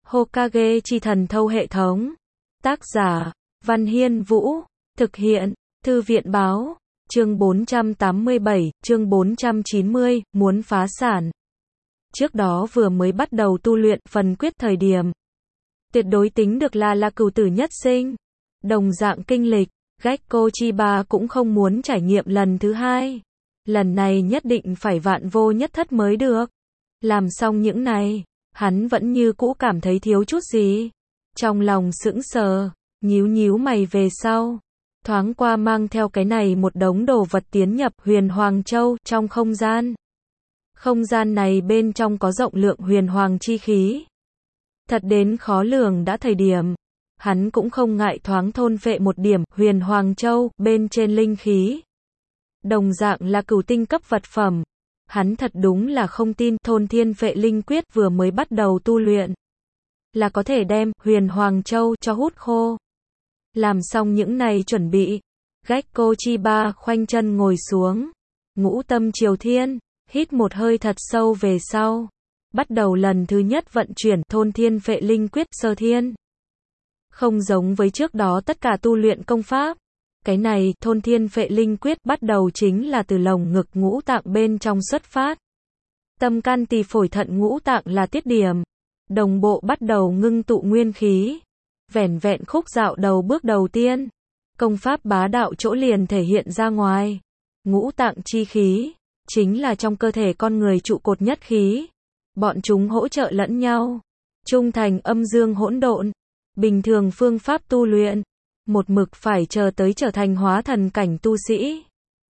Hokage chi thần thâu hệ thống. Tác giả, Văn Hiên Vũ. Thực hiện, Thư viện báo. Chương 487, chương 490, muốn phá sản. Trước đó vừa mới bắt đầu tu luyện phần quyết thời điểm. Tuyệt đối tính được là cửu tử nhất sinh. Đồng dạng kinh lịch, Gekko Chiba cũng không muốn trải nghiệm lần thứ hai. Lần này nhất định phải vạn vô nhất thất mới được. Làm xong những này, hắn vẫn như cũ cảm thấy thiếu chút gì. Trong lòng sững sờ, nhíu mày về sau. Thoáng qua mang theo cái này một đống đồ vật tiến nhập Huyền Hoàng Châu trong không gian. Không gian này bên trong có rộng lượng huyền hoàng chi khí. Thật đến khó lường đã thời điểm. Hắn cũng không ngại thoáng thôn phệ một điểm Huyền Hoàng Châu bên trên linh khí. Đồng dạng là cửu tinh cấp vật phẩm. Hắn thật đúng là không tin thôn thiên phệ linh quyết vừa mới bắt đầu tu luyện. Là có thể đem Huyền Hoàng Châu cho hút khô. Làm xong những này chuẩn bị. Gekko Chiba khoanh chân ngồi xuống. Ngũ tâm triều thiên. Hít một hơi thật sâu về sau. Bắt đầu lần thứ nhất vận chuyển thôn thiên phệ linh quyết sơ thiên. Không giống với trước đó tất cả tu luyện công pháp. Cái này, thôn thiên phệ linh quyết bắt đầu chính là từ lồng ngực ngũ tạng bên trong xuất phát. Tâm can tỳ phổi thận ngũ tạng là tiết điểm. Đồng bộ bắt đầu ngưng tụ nguyên khí. Vẻn vẹn khúc dạo đầu bước đầu tiên. Công pháp bá đạo chỗ liền thể hiện ra ngoài. Ngũ tạng chi khí, chính là trong cơ thể con người trụ cột nhất khí. Bọn chúng hỗ trợ lẫn nhau. Trung thành âm dương hỗn độn. Bình thường phương pháp tu luyện. Một mực phải chờ tới trở thành hóa thần cảnh tu sĩ.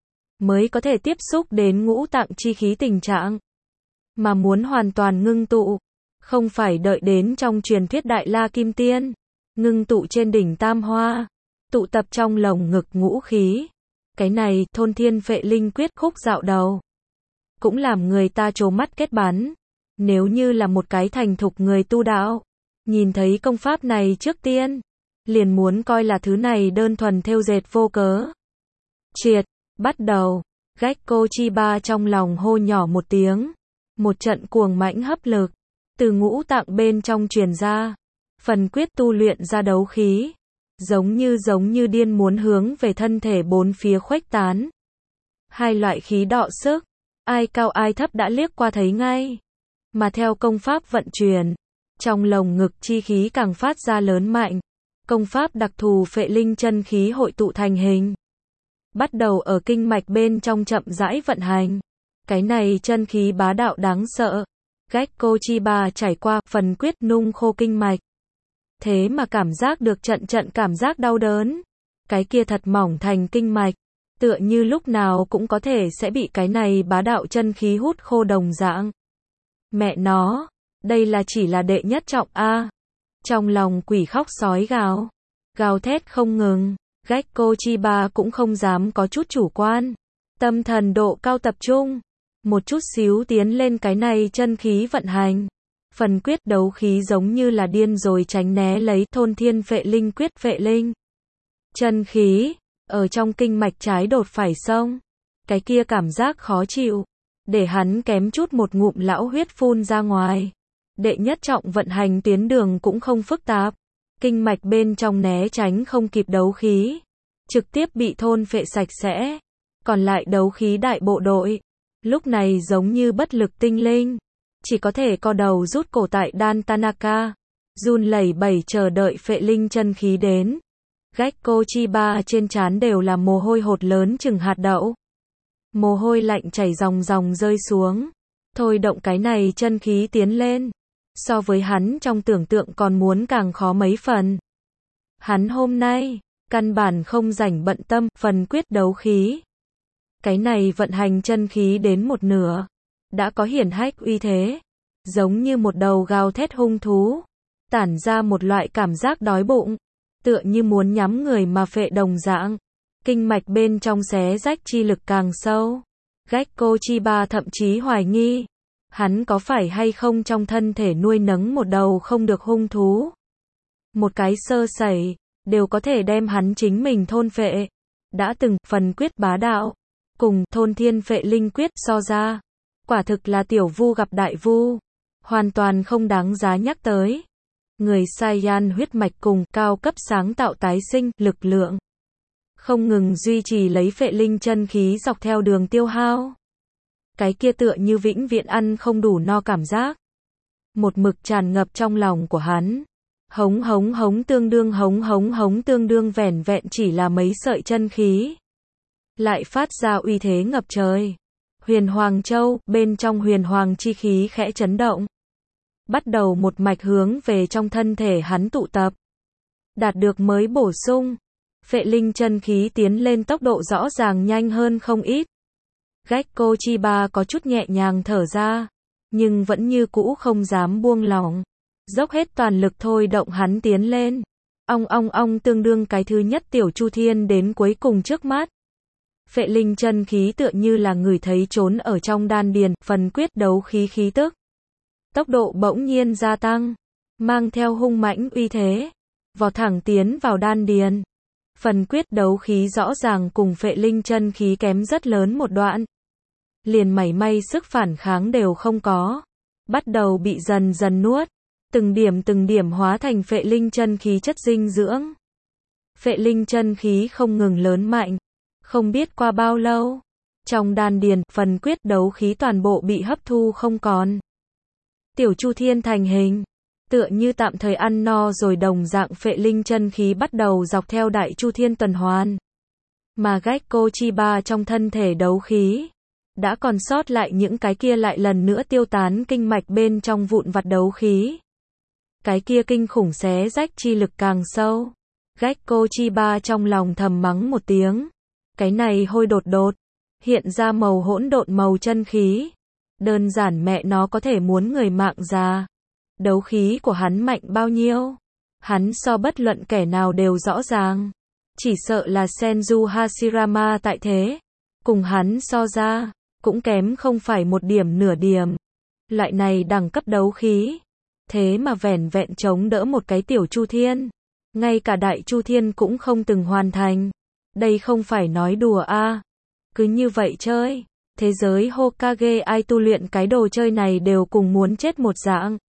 Mới có thể tiếp xúc đến ngũ tạng chi khí tình trạng. Mà muốn hoàn toàn ngưng tụ. Không phải đợi đến trong truyền thuyết Đại La Kim Tiên. Ngưng tụ trên đỉnh Tam Hoa. Tụ tập trong lồng ngực ngũ khí. Cái này, thôn thiên phệ linh quyết khúc dạo đầu. Cũng làm người ta trố mắt kết bắn. Nếu như là một cái thành thục người tu đạo. Nhìn thấy công pháp này trước tiên. Liền muốn coi là thứ này đơn thuần thêu dệt vô cớ. Triệt, bắt đầu. Gekko Chiba trong lòng hô nhỏ một tiếng. Một trận cuồng mãnh hấp lực. Từ ngũ tạng bên trong truyền ra. Phần quyết tu luyện ra đấu khí. Giống như điên muốn hướng về thân thể bốn phía khuếch tán. Hai loại khí đọ sức. Ai cao ai thấp đã liếc qua thấy ngay. Mà theo công pháp vận chuyển. Trong lồng ngực chi khí càng phát ra lớn mạnh. Công pháp đặc thù phệ linh chân khí hội tụ thành hình. Bắt đầu ở kinh mạch bên trong chậm rãi vận hành. Cái này chân khí bá đạo đáng sợ. Gekko Chiba trải qua phần quyết nung khô kinh mạch. Thế mà cảm giác được trận cảm giác đau đớn. Cái kia thật mỏng thành kinh mạch. Tựa như lúc nào cũng có thể sẽ bị cái này bá đạo chân khí hút khô đồng dạng. Mẹ nó, đây là chỉ là đệ nhất trọng A. Trong lòng quỷ khóc sói gào. Gào thét không ngừng. Gekko Chiba cũng không dám có chút chủ quan. Tâm thần độ cao tập trung. Một chút xíu tiến lên cái này chân khí vận hành. Phần quyết đấu khí giống như là điên rồi tránh né lấy thôn thiên phệ linh quyết phệ linh. Chân khí, ở trong kinh mạch trái đột phải xông. Cái kia cảm giác khó chịu. Để hắn kém chút một ngụm lão huyết phun ra ngoài. Đệ nhất trọng vận hành tuyến đường cũng không phức tạp. Kinh mạch bên trong né tránh không kịp đấu khí. Trực tiếp bị thôn phệ sạch sẽ. Còn lại đấu khí đại bộ đội. Lúc này giống như bất lực tinh linh. Chỉ có thể co đầu rút cổ tại đan Tanaka. Run lẩy bẩy chờ đợi phệ linh chân khí đến. Gekko Chiba trên trán đều là mồ hôi hột lớn chừng hạt đậu. Mồ hôi lạnh chảy ròng rơi xuống. Thôi động cái này chân khí tiến lên. So với hắn trong tưởng tượng còn muốn càng khó mấy phần. Hắn hôm nay, căn bản không rảnh bận tâm, phần quyết đấu khí. Cái này vận hành chân khí đến một nửa. Đã có hiển hách uy thế. Giống như một đầu gào thét hung thú. Tản ra một loại cảm giác đói bụng. Tựa như muốn nhắm người mà phệ đồng dạng. Kinh mạch bên trong xé rách chi lực càng sâu. Gekko Chiba thậm chí hoài nghi. Hắn có phải hay không trong thân thể nuôi nấng một đầu không được hung thú. Một cái sơ sẩy, đều có thể đem hắn chính mình thôn phệ. Đã từng, phần quyết bá đạo. Cùng, thôn thiên phệ linh quyết so ra. Quả thực là tiểu vu gặp đại vu. Hoàn toàn không đáng giá nhắc tới. Người Saiyan huyết mạch cùng cao cấp sáng tạo tái sinh lực lượng. Không ngừng duy trì lấy phệ linh chân khí dọc theo đường tiêu hao. Cái kia tựa như vĩnh viễn ăn không đủ no cảm giác. Một mực tràn ngập trong lòng của hắn. Hống hống hống tương đương hống hống hống tương đương vẻn vẹn chỉ là mấy sợi chân khí. Lại phát ra uy thế ngập trời. Huyền Hoàng Châu, bên trong huyền hoàng chi khí khẽ chấn động. Bắt đầu một mạch hướng về trong thân thể hắn tụ tập. Đạt được mới bổ sung. Phệ linh chân khí tiến lên tốc độ rõ ràng nhanh hơn không ít. Gekko Chiba có chút nhẹ nhàng thở ra. Nhưng vẫn như cũ không dám buông lỏng. Dốc hết toàn lực thôi động hắn tiến lên. Ong tương đương cái thứ nhất tiểu Chu Thiên đến cuối cùng trước mắt. Phệ linh chân khí tựa như là người thấy trốn ở trong đan điền, phần quyết đấu khí khí tức. Tốc độ bỗng nhiên gia tăng, mang theo hung mãnh uy thế, vọt thẳng tiến vào đan điền. Phần quyết đấu khí rõ ràng cùng phệ linh chân khí kém rất lớn một đoạn. Liền mảy may sức phản kháng đều không có. Bắt đầu bị dần dần nuốt. Từng điểm hóa thành phệ linh chân khí chất dinh dưỡng. Phệ linh chân khí không ngừng lớn mạnh. Không biết qua bao lâu. Trong đan điền, phần quyết đấu khí toàn bộ bị hấp thu không còn. Tiểu Chu Thiên thành hình. Tựa như tạm thời ăn no rồi đồng dạng phệ linh chân khí bắt đầu dọc theo đại Chu Thiên tuần hoàn. Mà Gekko Chiba trong thân thể đấu khí. Đã còn sót lại những cái kia lại lần nữa tiêu tán kinh mạch bên trong vụn vặt đấu khí. Cái kia kinh khủng xé rách chi lực càng sâu. Gekko Chiba trong lòng thầm mắng một tiếng. Cái này hôi đột đột. Hiện ra màu hỗn độn màu chân khí. Đơn giản mẹ nó có thể muốn người mạng già. Đấu khí của hắn mạnh bao nhiêu? Hắn so bất luận kẻ nào đều rõ ràng. Chỉ sợ là Senju Hashirama tại thế. Cùng hắn so ra, cũng kém không phải một điểm nửa điểm. Loại này đẳng cấp đấu khí. Thế mà vẻn vẹn chống đỡ một cái tiểu Chu Thiên. Ngay cả đại Chu Thiên cũng không từng hoàn thành. Đây không phải nói đùa a. Cứ như vậy chơi. Thế giới Hokage ai tu luyện cái đồ chơi này đều cùng muốn chết một dạng.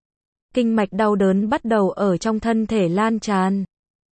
Kinh mạch đau đớn bắt đầu ở trong thân thể lan tràn.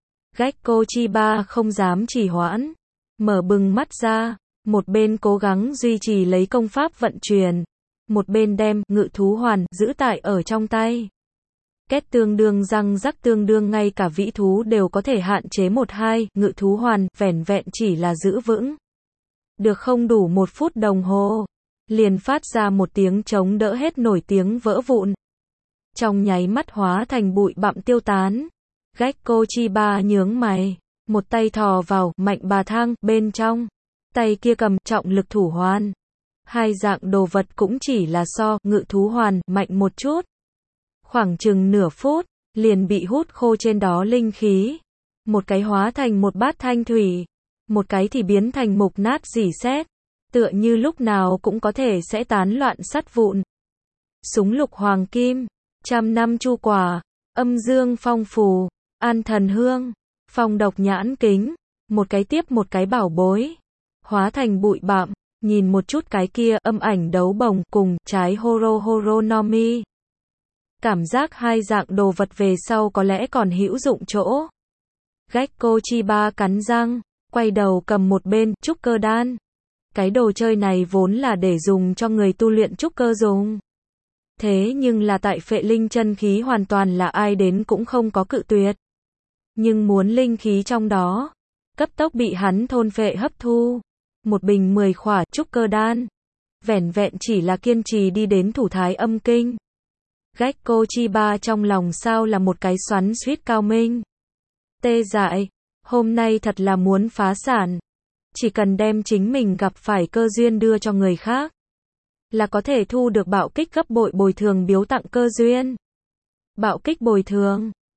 Gekko Chiba không dám trì hoãn. Mở bừng mắt ra. Một bên cố gắng duy trì lấy công pháp vận chuyển. Một bên đem ngự thú hoàn giữ tại ở trong tay. Két tương đương răng rắc tương đương ngay cả vĩ thú đều có thể hạn chế 1-2, ngự thú hoàn vẻn vẹn chỉ là giữ vững. Được không đủ 1 phút đồng hồ. Liền phát ra một tiếng chống đỡ hết nổi tiếng vỡ vụn. Trong nháy mắt hóa thành bụi bặm tiêu tán. Gekko Chiba nhướng mày. Một tay thò vào mạnh bà thang bên trong. Tay kia cầm trọng lực thủ hoàn. Hai dạng đồ vật cũng chỉ là so ngự thú hoàn mạnh một chút. Khoảng chừng nửa phút, liền bị hút khô trên đó linh khí. Một cái hóa thành một bát thanh thủy. Một cái thì biến thành mục nát rỉ sét. Tựa như lúc nào cũng có thể sẽ tán loạn sắt vụn. Súng lục hoàng kim. 100 năm chu quả. Âm dương phong phù. An thần hương. Phong độc nhãn kính. Một cái tiếp một cái bảo bối. Hóa thành bụi bặm. Nhìn một chút cái kia âm ảnh đấu bồng cùng trái Horo Horonomi. Cảm giác hai dạng đồ vật về sau có lẽ còn hữu dụng chỗ. Gekko Chiba cắn răng, quay đầu cầm một bên trúc cơ đan. Cái đồ chơi này vốn là để dùng cho người tu luyện trúc cơ dùng. Thế nhưng là tại phệ linh chân khí hoàn toàn là ai đến cũng không có cự tuyệt. Nhưng muốn linh khí trong đó, cấp tốc bị hắn thôn phệ hấp thu. Một bình 10 khỏa trúc cơ đan. Vẻn vẹn chỉ là kiên trì đi đến thủ thái âm kinh. Gekko Chiba trong lòng sao là một cái xoắn xuýt cao minh. Tê dại. Hôm nay thật là muốn phá sản. Chỉ cần đem chính mình gặp phải cơ duyên đưa cho người khác. Là có thể thu được bạo kích gấp bội bồi thường biếu tặng cơ duyên. Bạo kích bồi thường.